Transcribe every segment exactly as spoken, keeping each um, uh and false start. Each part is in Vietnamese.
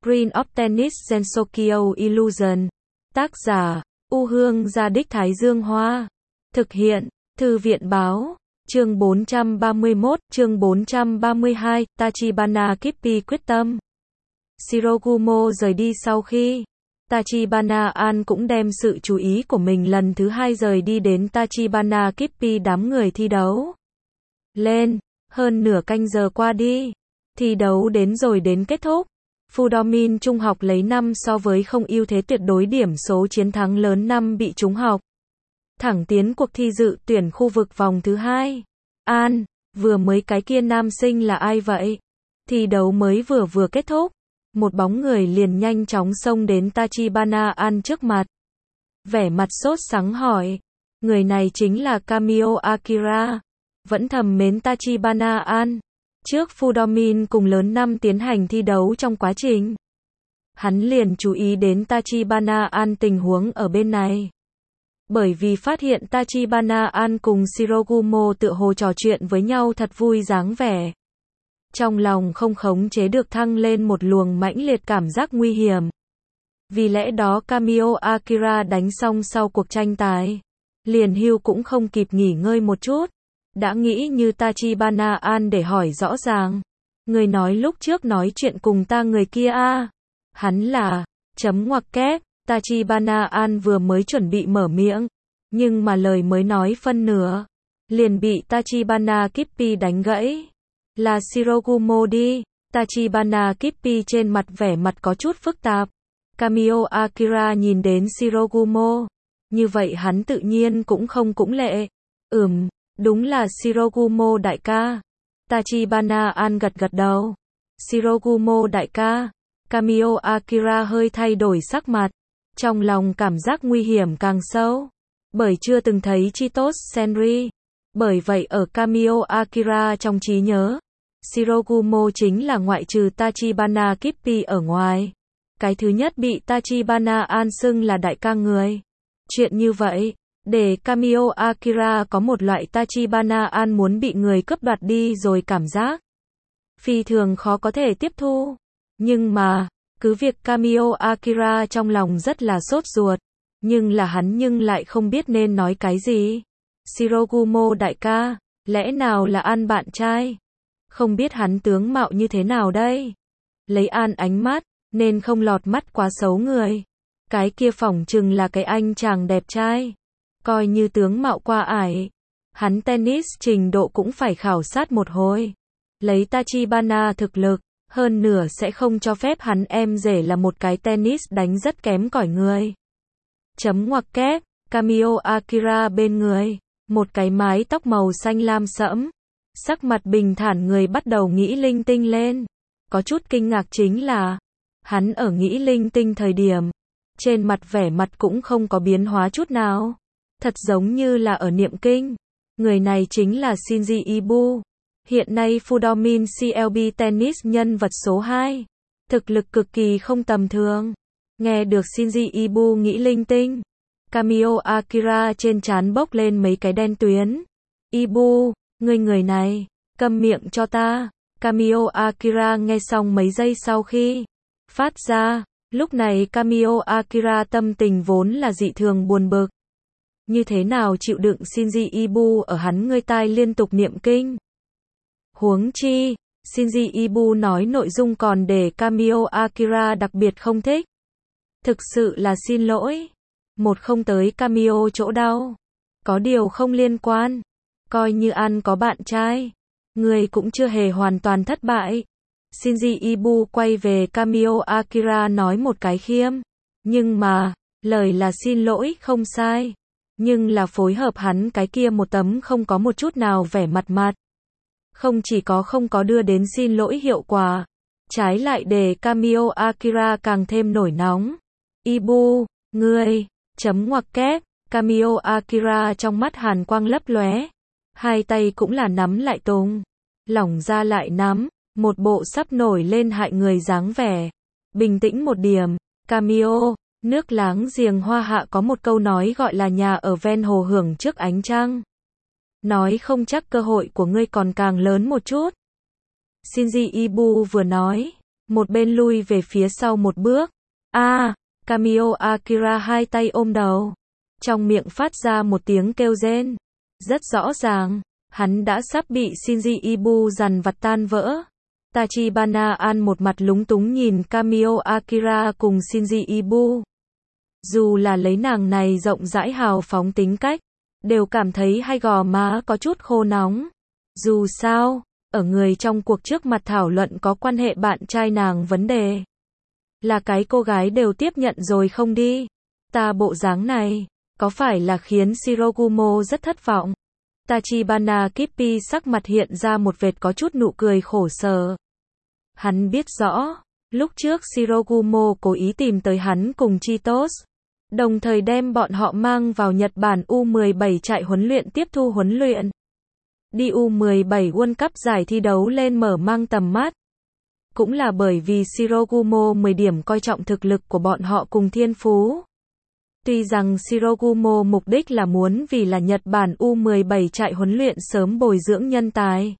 Screen of Tennis Gensokyo Illusion. Tác giả, U Hương Gia Đích Thái Dương Hoa. Thực hiện, Thư viện Báo. Chương bốn trăm ba mươi mốt, chương bốn trăm ba mươi hai, Tachibana Kippi quyết tâm. Shirogumo rời đi sau khi Tachibana An cũng đem sự chú ý của mình lần thứ hai rời đi đến Tachibana Kippi đám người thi đấu. Lên, hơn nửa canh giờ qua đi. Thi đấu đến rồi đến kết thúc. Fudomin Trung học lấy năm so với không ưu thế tuyệt đối điểm số chiến thắng lớn năm bị trúng học. Thẳng tiến cuộc thi dự tuyển khu vực vòng thứ hai. An, vừa mới cái kia nam sinh là ai vậy? Thi đấu mới vừa vừa kết thúc. Một bóng người liền nhanh chóng xông đến Tachibana An trước mặt. Vẻ mặt sốt sắng hỏi. Người này chính là Kamio Akira. Vẫn thầm mến Tachibana An. Trước Fudomin cùng lớn năm tiến hành thi đấu trong quá trình. Hắn liền chú ý đến Tachibana An tình huống ở bên này. Bởi vì phát hiện Tachibana An cùng Shirogumo tựa hồ trò chuyện với nhau thật vui dáng vẻ. Trong lòng không khống chế được thăng lên một luồng mãnh liệt cảm giác nguy hiểm. Vì lẽ đó Kamio Akira đánh xong sau cuộc tranh tài. Liền hưu cũng không kịp nghỉ ngơi một chút. Đã nghĩ như Tachibana An để hỏi rõ ràng. Người nói lúc trước nói chuyện cùng ta người kia a à? Hắn là, chấm ngoặc kép, Tachibana An vừa mới chuẩn bị mở miệng. Nhưng mà lời mới nói phân nửa. Liền bị Tachibana Kippi đánh gãy. Là Shirogumo đi. Tachibana Kippi trên mặt vẻ mặt có chút phức tạp. Kamio Akira nhìn đến Shirogumo. Như vậy hắn tự nhiên cũng không cũng lệ. Ừm. Đúng là Shirogumo đại ca. Tachibana An gật gật đầu. Shirogumo đại ca. Kamio Akira hơi thay đổi sắc mặt. Trong lòng cảm giác nguy hiểm càng sâu. Bởi chưa từng thấy Chitos Senri. Bởi vậy ở Kamio Akira trong trí nhớ. Shirogumo chính là ngoại trừ Tachibana Kippi ở ngoài. Cái thứ nhất bị Tachibana An xưng là đại ca người. Chuyện như vậy. Để Kamio Akira có một loại Tachibana An muốn bị người cướp đoạt đi rồi cảm giác. Phi thường khó có thể tiếp thu. Nhưng mà, cứ việc Kamio Akira trong lòng rất là sốt ruột. Nhưng là hắn nhưng lại không biết nên nói cái gì. Shirogumo đại ca, lẽ nào là An bạn trai? Không biết hắn tướng mạo như thế nào đây? Lấy An ánh mắt, nên không lọt mắt quá xấu người. Cái kia phỏng chừng là cái anh chàng đẹp trai. Coi như tướng mạo qua ải. Hắn tennis trình độ cũng phải khảo sát một hồi. Lấy Tachibana thực lực, hơn nửa sẽ không cho phép hắn em rể là một cái tennis đánh rất kém cỏi người. Chấm ngoặc kép, Kamio Akira bên người. Một cái mái tóc màu xanh lam sẫm. Sắc mặt bình thản người bắt đầu nghĩ linh tinh lên. Có chút kinh ngạc chính là, hắn ở nghĩ linh tinh thời điểm. Trên mặt vẻ mặt cũng không có biến hóa chút nào. Thật giống như là ở niệm kinh. Người này chính là Shinji Ibu. Hiện nay Fudomin xê lờ bê Tennis nhân vật số hai. Thực lực cực kỳ không tầm thường. Nghe được Shinji Ibu nghĩ linh tinh. Kamio Akira trên trán bốc lên mấy cái đen tuyến. Ibu, ngươi người này, câm miệng cho ta. Kamio Akira nghe xong mấy giây sau khi phát ra. Lúc này Kamio Akira tâm tình vốn là dị thường buồn bực. Như thế nào chịu đựng Shinji Ibu ở hắn ngươi tai liên tục niệm kinh. Huống chi, Shinji Ibu nói nội dung còn để Kamio Akira đặc biệt không thích. Thực sự là xin lỗi. Một không tới Kamio chỗ đau. Có điều không liên quan. Coi như An có bạn trai. Người cũng chưa hề hoàn toàn thất bại. Shinji Ibu quay về Kamio Akira nói một cái khiêm. Nhưng mà, lời là xin lỗi không sai. Nhưng là phối hợp hắn cái kia một tấm không có một chút nào vẻ mặt mặt. Không chỉ có không có đưa đến xin lỗi hiệu quả. Trái lại để Kamio Akira càng thêm nổi nóng. Ibu, ngươi, chấm ngoặc kép, Kamio Akira trong mắt hàn quang lấp lóe. Hai tay cũng là nắm lại tùng. Lỏng ra lại nắm, một bộ sắp nổi lên hại người dáng vẻ. Bình tĩnh một điểm, Kamio. Nước láng giềng Hoa Hạ có một câu nói gọi là nhà ở ven hồ hưởng trước ánh trăng. Nói không chắc cơ hội của ngươi còn càng lớn một chút. Shinji Ibu vừa nói, một bên lui về phía sau một bước. A, à, Kamio Akira hai tay ôm đầu, trong miệng phát ra một tiếng kêu rên. Rất rõ ràng, hắn đã sắp bị Shinji Ibu dằn vặt tan vỡ. Tachibana An một mặt lúng túng nhìn Kamio Akira cùng Shinji Ibu. Dù là lấy nàng này rộng rãi hào phóng tính cách, đều cảm thấy hai gò má có chút khô nóng. Dù sao, ở người trong cuộc trước mặt thảo luận có quan hệ bạn trai nàng vấn đề. Là cái cô gái đều tiếp nhận rồi không đi. Ta bộ dáng này, có phải là khiến Shirogumo rất thất vọng? Tachibana Kippi sắc mặt hiện ra một vệt có chút nụ cười khổ sở. Hắn biết rõ, lúc trước Shirogumo cố ý tìm tới hắn cùng Chitos, đồng thời đem bọn họ mang vào Nhật Bản U mười bảy trại huấn luyện tiếp thu huấn luyện. Đi U mười bảy World Cup giải thi đấu lên mở mang tầm mắt. Cũng là bởi vì Shirogumo mười điểm coi trọng thực lực của bọn họ cùng thiên phú. Tuy rằng Shirogumo mục đích là muốn vì là Nhật Bản U mười bảy trại huấn luyện sớm bồi dưỡng nhân tài.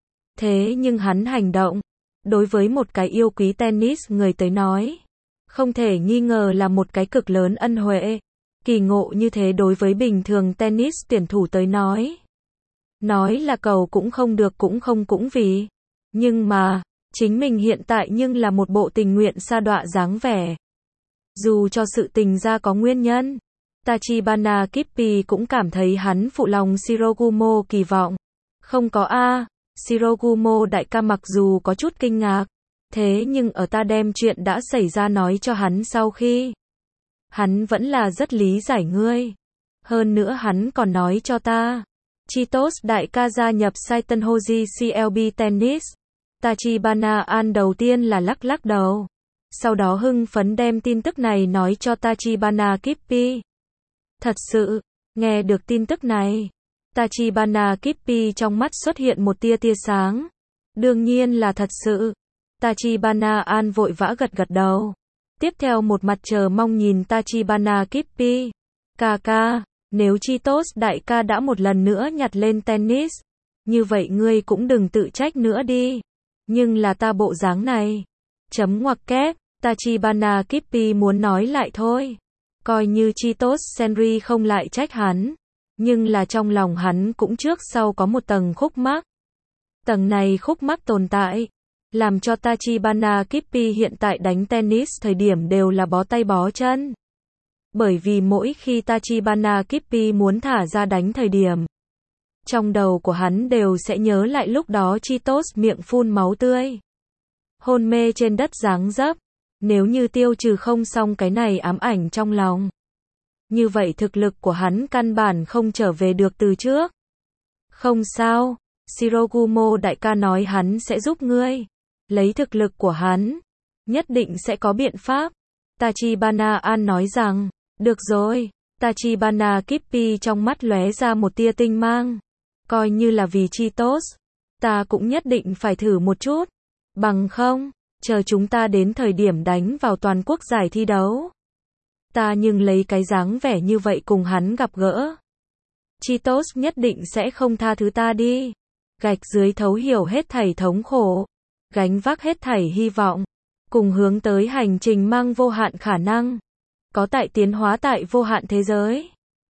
Thế nhưng hắn hành động, đối với một cái yêu quý tennis người tới nói, không thể nghi ngờ là một cái cực lớn ân huệ. Kỳ ngộ như thế đối với bình thường tennis tuyển thủ tới nói. Nói là cầu cũng không được cũng không cũng vì. Nhưng mà, chính mình hiện tại nhưng là một bộ tình nguyện sa đọa dáng vẻ. Dù cho sự tình ra có nguyên nhân, Tachibana Kippi cũng cảm thấy hắn phụ lòng Shirogumo kỳ vọng. Không có a, Shirogumo đại ca mặc dù có chút kinh ngạc, thế nhưng ở ta đem chuyện đã xảy ra nói cho hắn sau khi, hắn vẫn là rất lý giải ngươi. Hơn nữa hắn còn nói cho ta, Chitos đại ca gia nhập Saiten Hoji xê lờ bê Tennis. Tachibana An đầu tiên là lắc lắc đầu, sau đó hưng phấn đem tin tức này nói cho Tachibana Kippi. Thật sự, nghe được tin tức này, Tachibana Kippi trong mắt xuất hiện một tia tia sáng. Đương nhiên là thật sự. Tachibana An vội vã gật gật đầu. Tiếp theo một mặt chờ mong nhìn Tachibana Kippi. Ca ca, nếu Chitos đại ca đã một lần nữa nhặt lên tennis, như vậy ngươi cũng đừng tự trách nữa đi. Nhưng là ta bộ dáng này. Chấm ngoặc kép, Tachibana Kippi muốn nói lại thôi. Coi như Chitos Senri không lại trách hắn. Nhưng là trong lòng hắn cũng trước sau có một tầng khúc mắc. Tầng này khúc mắc tồn tại, làm cho Tachibana Kippi hiện tại đánh tennis thời điểm đều là bó tay bó chân. Bởi vì mỗi khi Tachibana Kippi muốn thả ra đánh thời điểm, trong đầu của hắn đều sẽ nhớ lại lúc đó Chitos miệng phun máu tươi, hôn mê trên đất dáng dấp. Nếu như tiêu trừ không xong cái này ám ảnh trong lòng, như vậy thực lực của hắn căn bản không trở về được từ trước. Không sao, Shirogumo đại ca nói hắn sẽ giúp ngươi. Lấy thực lực của hắn, nhất định sẽ có biện pháp. Tachibana An nói rằng, được rồi. Tachibana Kippi trong mắt lóe ra một tia tinh mang. Coi như là vì Chitos, ta cũng nhất định phải thử một chút. Bằng không, chờ chúng ta đến thời điểm đánh vào toàn quốc giải thi đấu, ta nhưng lấy cái dáng vẻ như vậy cùng hắn gặp gỡ, Chitos nhất định sẽ không tha thứ ta đi. Gạch dưới thấu hiểu hết thảy thống khổ, gánh vác hết thảy hy vọng, cùng hướng tới hành trình mang vô hạn khả năng, có tại tiến hóa tại vô hạn thế giới.